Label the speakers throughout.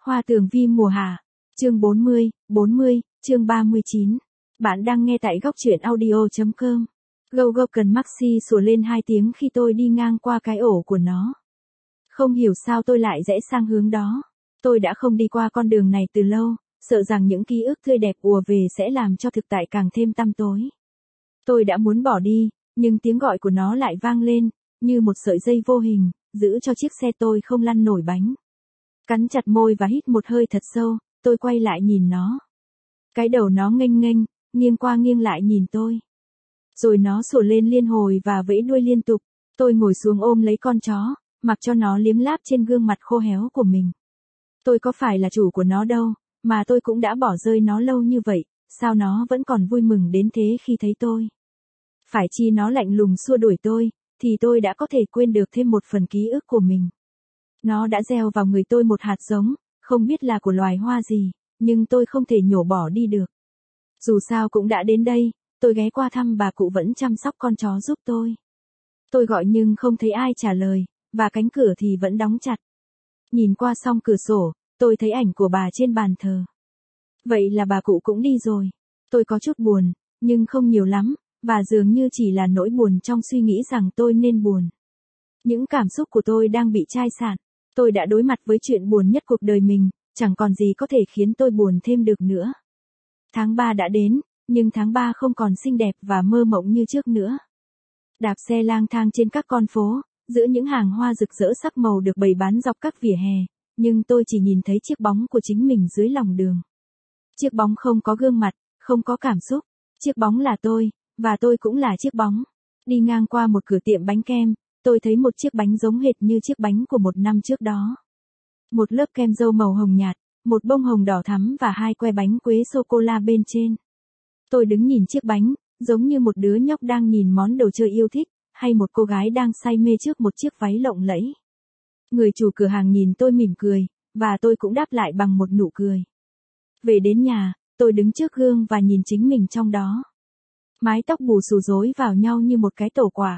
Speaker 1: Hoa tường vi mùa hạ. Chương 40, chương 39. Bạn đang nghe tại góc truyện audio.com. Gogoken Maxi sủa lên 2 tiếng khi tôi đi ngang qua cái ổ của nó. Không hiểu sao tôi lại rẽ sang hướng đó. Tôi đã không đi qua con đường này từ lâu, sợ rằng những ký ức tươi đẹp ùa về sẽ làm cho thực tại càng thêm tăm tối. Tôi đã muốn bỏ đi, nhưng tiếng gọi của nó lại vang lên, như một sợi dây vô hình, giữ cho chiếc xe tôi không lăn nổi bánh. Cắn chặt môi và hít một hơi thật sâu, tôi quay lại nhìn nó. Cái đầu nó nghênh nghênh, nghiêng qua nghiêng lại nhìn tôi. Rồi nó sủa lên liên hồi và vẫy đuôi liên tục. Tôi ngồi xuống ôm lấy con chó, mặc cho nó liếm láp trên gương mặt khô héo của mình. Tôi có phải là chủ của nó đâu, mà tôi cũng đã bỏ rơi nó lâu như vậy, sao nó vẫn còn vui mừng đến thế khi thấy tôi. Phải chi nó lạnh lùng xua đuổi tôi, thì tôi đã có thể quên được thêm một phần ký ức của mình. Nó đã gieo vào người tôi một hạt giống, không biết là của loài hoa gì, nhưng tôi không thể nhổ bỏ đi được. Dù sao cũng đã đến đây, tôi ghé qua thăm bà cụ vẫn chăm sóc con chó giúp tôi. Tôi gọi nhưng không thấy ai trả lời, và cánh cửa thì vẫn đóng chặt. Nhìn qua song cửa sổ, tôi thấy ảnh của bà trên bàn thờ. Vậy là bà cụ cũng đi rồi. Tôi có chút buồn, nhưng không nhiều lắm, và dường như chỉ là nỗi buồn trong suy nghĩ rằng tôi nên buồn. Những cảm xúc của tôi đang bị chai sạn. Tôi đã đối mặt với chuyện buồn nhất cuộc đời mình, chẳng còn gì có thể khiến tôi buồn thêm được nữa. Tháng 3 đã đến, nhưng tháng 3 không còn xinh đẹp và mơ mộng như trước nữa. Đạp xe lang thang trên các con phố, giữa những hàng hoa rực rỡ sắc màu được bày bán dọc các vỉa hè, nhưng tôi chỉ nhìn thấy chiếc bóng của chính mình dưới lòng đường. Chiếc bóng không có gương mặt, không có cảm xúc. Chiếc bóng là tôi, và tôi cũng là chiếc bóng. Đi ngang qua một cửa tiệm bánh kem, tôi thấy một chiếc bánh giống hệt như chiếc bánh của một năm trước đó. Một lớp kem dâu màu hồng nhạt, một bông hồng đỏ thắm và 2 que bánh quế sô-cô-la bên trên. Tôi đứng nhìn chiếc bánh, giống như một đứa nhóc đang nhìn món đồ chơi yêu thích, hay một cô gái đang say mê trước một chiếc váy lộng lẫy. Người chủ cửa hàng nhìn tôi mỉm cười, và tôi cũng đáp lại bằng một nụ cười. Về đến nhà, tôi đứng trước gương và nhìn chính mình trong đó. Mái tóc bù xù rối vào nhau như một cái tổ quả.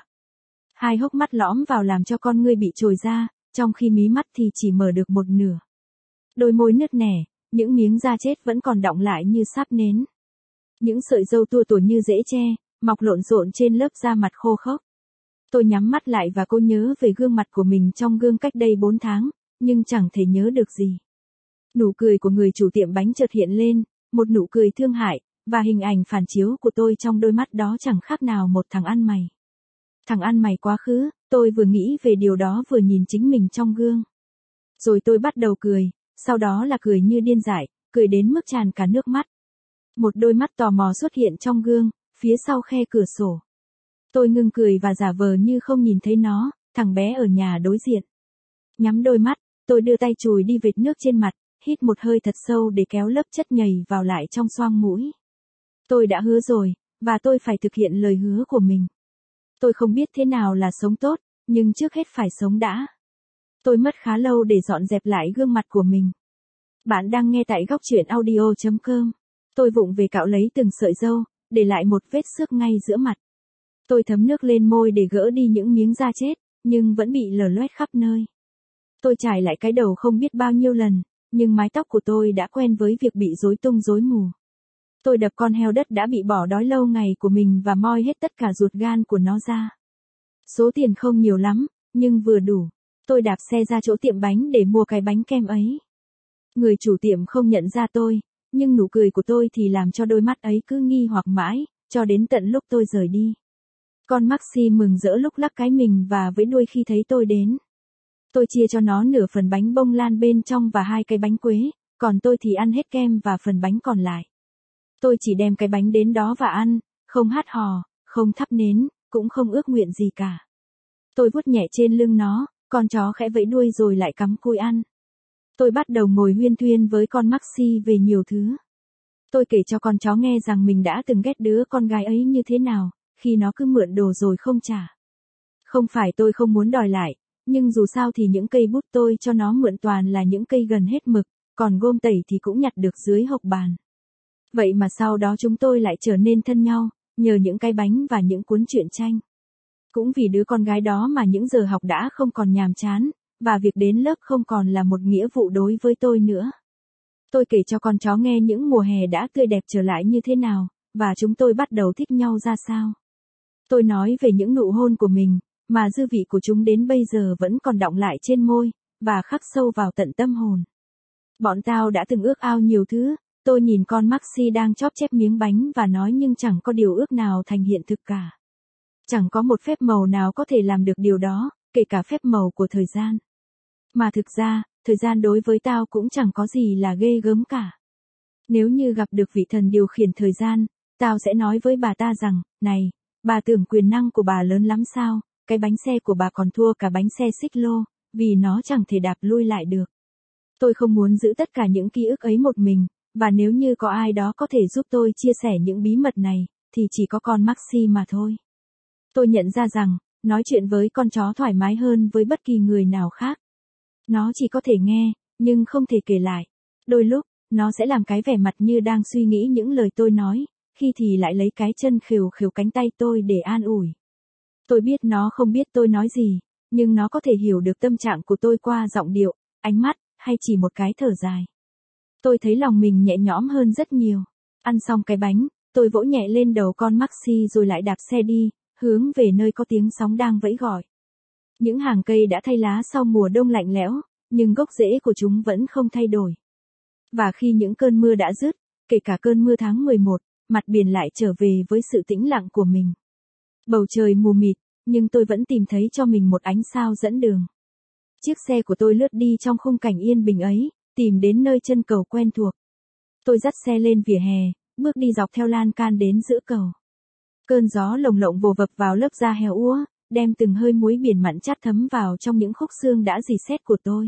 Speaker 1: 2 hốc mắt lõm vào làm cho con ngươi bị trồi ra, trong khi mí mắt thì chỉ mở được một nửa. Đôi môi nứt nẻ, những miếng da chết vẫn còn đọng lại như sáp nến. Những sợi râu tua tủa như rễ tre, mọc lộn xộn trên lớp da mặt khô khốc. Tôi nhắm mắt lại và cô nhớ về gương mặt của mình trong gương cách đây 4 tháng, nhưng chẳng thể nhớ được gì. Nụ cười của người chủ tiệm bánh chợt hiện lên, một nụ cười thương hại, và hình ảnh phản chiếu của tôi trong đôi mắt đó chẳng khác nào một thằng ăn mày. Thằng ăn mày quá khứ, tôi vừa nghĩ về điều đó vừa nhìn chính mình trong gương. Rồi tôi bắt đầu cười, sau đó là cười như điên dại, cười đến mức tràn cả nước mắt. Một đôi mắt tò mò xuất hiện trong gương, phía sau khe cửa sổ. Tôi ngưng cười và giả vờ như không nhìn thấy nó, thằng bé ở nhà đối diện. Nhắm đôi mắt, tôi đưa tay chùi đi vệt nước trên mặt, hít một hơi thật sâu để kéo lớp chất nhầy vào lại trong xoang mũi. Tôi đã hứa rồi, và tôi phải thực hiện lời hứa của mình. Tôi không biết thế nào là sống tốt, nhưng trước hết phải sống đã. Tôi mất khá lâu để dọn dẹp lại gương mặt của mình. Bạn đang nghe tại góc truyện audio.com. Tôi vụng về cạo lấy từng sợi râu, để lại một vết xước ngay giữa mặt. Tôi thấm nước lên môi để gỡ đi những miếng da chết, nhưng vẫn bị lở loét khắp nơi. Tôi chải lại cái đầu không biết bao nhiêu lần, nhưng mái tóc của tôi đã quen với việc bị rối tung rối mù. Tôi đập con heo đất đã bị bỏ đói lâu ngày của mình và moi hết tất cả ruột gan của nó ra. Số tiền không nhiều lắm, nhưng vừa đủ. Tôi đạp xe ra chỗ tiệm bánh để mua cái bánh kem ấy. Người chủ tiệm không nhận ra tôi, nhưng nụ cười của tôi thì làm cho đôi mắt ấy cứ nghi hoặc mãi, cho đến tận lúc tôi rời đi. Con Maxi mừng rỡ lúc lắc cái mình và vẫy đuôi khi thấy tôi đến. Tôi chia cho nó nửa phần bánh bông lan bên trong và 2 cái bánh quế, còn tôi thì ăn hết kem và phần bánh còn lại. Tôi chỉ đem cái bánh đến đó và ăn, không hát hò, không thắp nến, cũng không ước nguyện gì cả. Tôi vuốt nhẹ trên lưng nó, con chó khẽ vẫy đuôi rồi lại cắm cùi ăn. Tôi bắt đầu ngồi huyên thuyên với con Maxi về nhiều thứ. Tôi kể cho con chó nghe rằng mình đã từng ghét đứa con gái ấy như thế nào, khi nó cứ mượn đồ rồi không trả. Không phải tôi không muốn đòi lại, nhưng dù sao thì những cây bút tôi cho nó mượn toàn là những cây gần hết mực, còn gôm tẩy thì cũng nhặt được dưới hộc bàn. Vậy mà sau đó chúng tôi lại trở nên thân nhau, nhờ những cái bánh và những cuốn truyện tranh. Cũng vì đứa con gái đó mà những giờ học đã không còn nhàm chán, và việc đến lớp không còn là một nghĩa vụ đối với tôi nữa. Tôi kể cho con chó nghe những mùa hè đã tươi đẹp trở lại như thế nào, và chúng tôi bắt đầu thích nhau ra sao. Tôi nói về những nụ hôn của mình, mà dư vị của chúng đến bây giờ vẫn còn đọng lại trên môi, và khắc sâu vào tận tâm hồn. Bọn tao đã từng ước ao nhiều thứ, tôi nhìn con Maxi đang chóp chép miếng bánh và nói nhưng chẳng có điều ước nào thành hiện thực cả. Chẳng có một phép màu nào có thể làm được điều đó, kể cả phép màu của thời gian. Mà thực ra, thời gian đối với tao cũng chẳng có gì là ghê gớm cả. Nếu như gặp được vị thần điều khiển thời gian, tao sẽ nói với bà ta rằng, này, bà tưởng quyền năng của bà lớn lắm sao, cái bánh xe của bà còn thua cả bánh xe xích lô, vì nó chẳng thể đạp lui lại được. Tôi không muốn giữ tất cả những ký ức ấy một mình, và nếu như có ai đó có thể giúp tôi chia sẻ những bí mật này, thì chỉ có con Maxi mà thôi. Tôi nhận ra rằng, nói chuyện với con chó thoải mái hơn với bất kỳ người nào khác. Nó chỉ có thể nghe, nhưng không thể kể lại. Đôi lúc, nó sẽ làm cái vẻ mặt như đang suy nghĩ những lời tôi nói, khi thì lại lấy cái chân khều khều cánh tay tôi để an ủi. Tôi biết nó không biết tôi nói gì, nhưng nó có thể hiểu được tâm trạng của tôi qua giọng điệu, ánh mắt, hay chỉ một cái thở dài. Tôi thấy lòng mình nhẹ nhõm hơn rất nhiều. Ăn xong cái bánh, tôi vỗ nhẹ lên đầu con Maxi rồi lại đạp xe đi, hướng về nơi có tiếng sóng đang vẫy gọi. Những hàng cây đã thay lá sau mùa đông lạnh lẽo, nhưng gốc rễ của chúng vẫn không thay đổi. Và khi những cơn mưa đã dứt, kể cả cơn mưa tháng 11, mặt biển lại trở về với sự tĩnh lặng của mình. Bầu trời mù mịt, nhưng tôi vẫn tìm thấy cho mình một ánh sao dẫn đường. Chiếc xe của tôi lướt đi trong khung cảnh yên bình ấy, tìm đến nơi chân cầu quen thuộc. Tôi dắt xe lên vỉa hè, bước đi dọc theo lan can đến giữa cầu. Cơn gió lồng lộng vồ vập vào lớp da heo úa, đem từng hơi muối biển mặn chát thấm vào trong những khúc xương đã rỉ sét của tôi.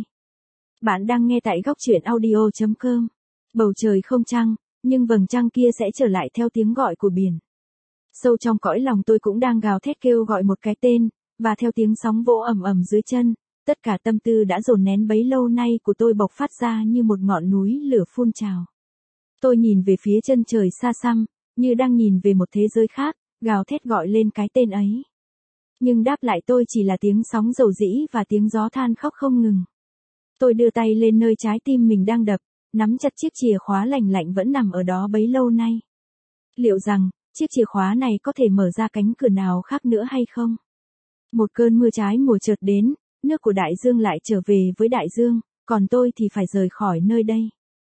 Speaker 1: Bạn đang nghe tại góc truyện audio.com. Bầu trời không trăng, nhưng vầng trăng kia sẽ trở lại theo tiếng gọi của biển. Sâu trong cõi lòng tôi cũng đang gào thét kêu gọi một cái tên, và theo tiếng sóng vỗ ầm ầm dưới chân, tất cả tâm tư đã dồn nén bấy lâu nay của tôi bộc phát ra như một ngọn núi lửa phun trào. Tôi nhìn về phía chân trời xa xăm, như đang nhìn về một thế giới khác, gào thét gọi lên cái tên ấy. Nhưng đáp lại tôi chỉ là tiếng sóng dầu dĩ và tiếng gió than khóc không ngừng. Tôi đưa tay lên nơi trái tim mình đang đập, nắm chặt chiếc chìa khóa lành lạnh vẫn nằm ở đó bấy lâu nay. Liệu rằng, chiếc chìa khóa này có thể mở ra cánh cửa nào khác nữa hay không? Một cơn mưa trái mùa chợt đến, nước của đại dương lại trở về với đại dương, còn tôi thì phải rời khỏi nơi đây.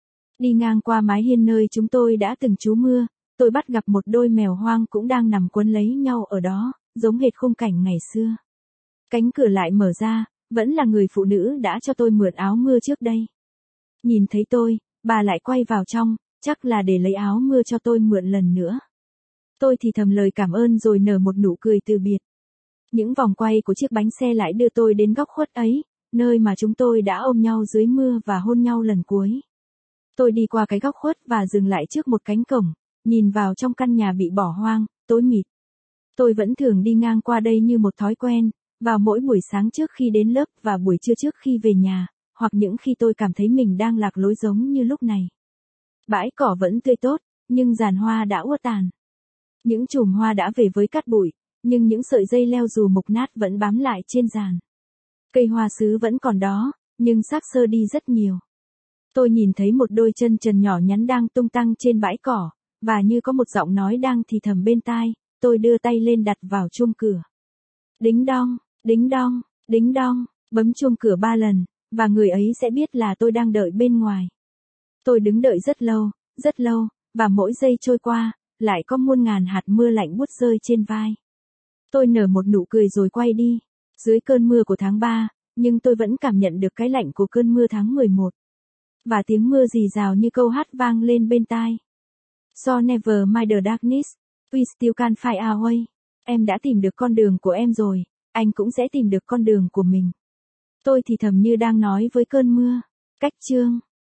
Speaker 1: Đi ngang qua mái hiên nơi chúng tôi đã từng trú mưa, tôi bắt gặp một đôi mèo hoang cũng đang nằm quấn lấy nhau ở đó, giống hệt khung cảnh ngày xưa. Cánh cửa lại mở ra, vẫn là người phụ nữ đã cho tôi mượn áo mưa trước đây. Nhìn thấy tôi, bà lại quay vào trong, chắc là để lấy áo mưa cho tôi mượn lần nữa. Tôi thì thầm lời cảm ơn rồi nở một nụ cười từ biệt. Những vòng quay của chiếc bánh xe lại đưa tôi đến góc khuất ấy, nơi mà chúng tôi đã ôm nhau dưới mưa và hôn nhau lần cuối. Tôi đi qua cái góc khuất và dừng lại trước một cánh cổng, nhìn vào trong căn nhà bị bỏ hoang, tối mịt. Tôi vẫn thường đi ngang qua đây như một thói quen, vào mỗi buổi sáng trước khi đến lớp và buổi trưa trước khi về nhà, hoặc những khi tôi cảm thấy mình đang lạc lối giống như lúc này. Bãi cỏ vẫn tươi tốt, nhưng giàn hoa đã úa tàn. Những chùm hoa đã về với cát bụi, nhưng những sợi dây leo dù mục nát vẫn bám lại trên giàn. Cây hoa sứ vẫn còn đó, nhưng xác xơ đi rất nhiều. Tôi nhìn thấy một đôi chân trần nhỏ nhắn đang tung tăng trên bãi cỏ, và như có một giọng nói đang thì thầm bên tai, tôi đưa tay lên đặt vào chuông cửa. Đính đong, đính đong, đính đong, bấm chuông cửa 3 lần, và người ấy sẽ biết là tôi đang đợi bên ngoài. Tôi đứng đợi rất lâu, và mỗi giây trôi qua, lại có muôn ngàn hạt mưa lạnh buốt rơi trên vai. Tôi nở một nụ cười rồi quay đi, dưới cơn mưa của tháng 3, nhưng tôi vẫn cảm nhận được cái lạnh của cơn mưa tháng 11. Và tiếng mưa rì rào như câu hát vang lên bên tai. So never mind the darkness, we still can find our way. Em đã tìm được con đường của em rồi, anh cũng sẽ tìm được con đường của mình. Tôi thì thầm như đang nói với cơn mưa. Cách chương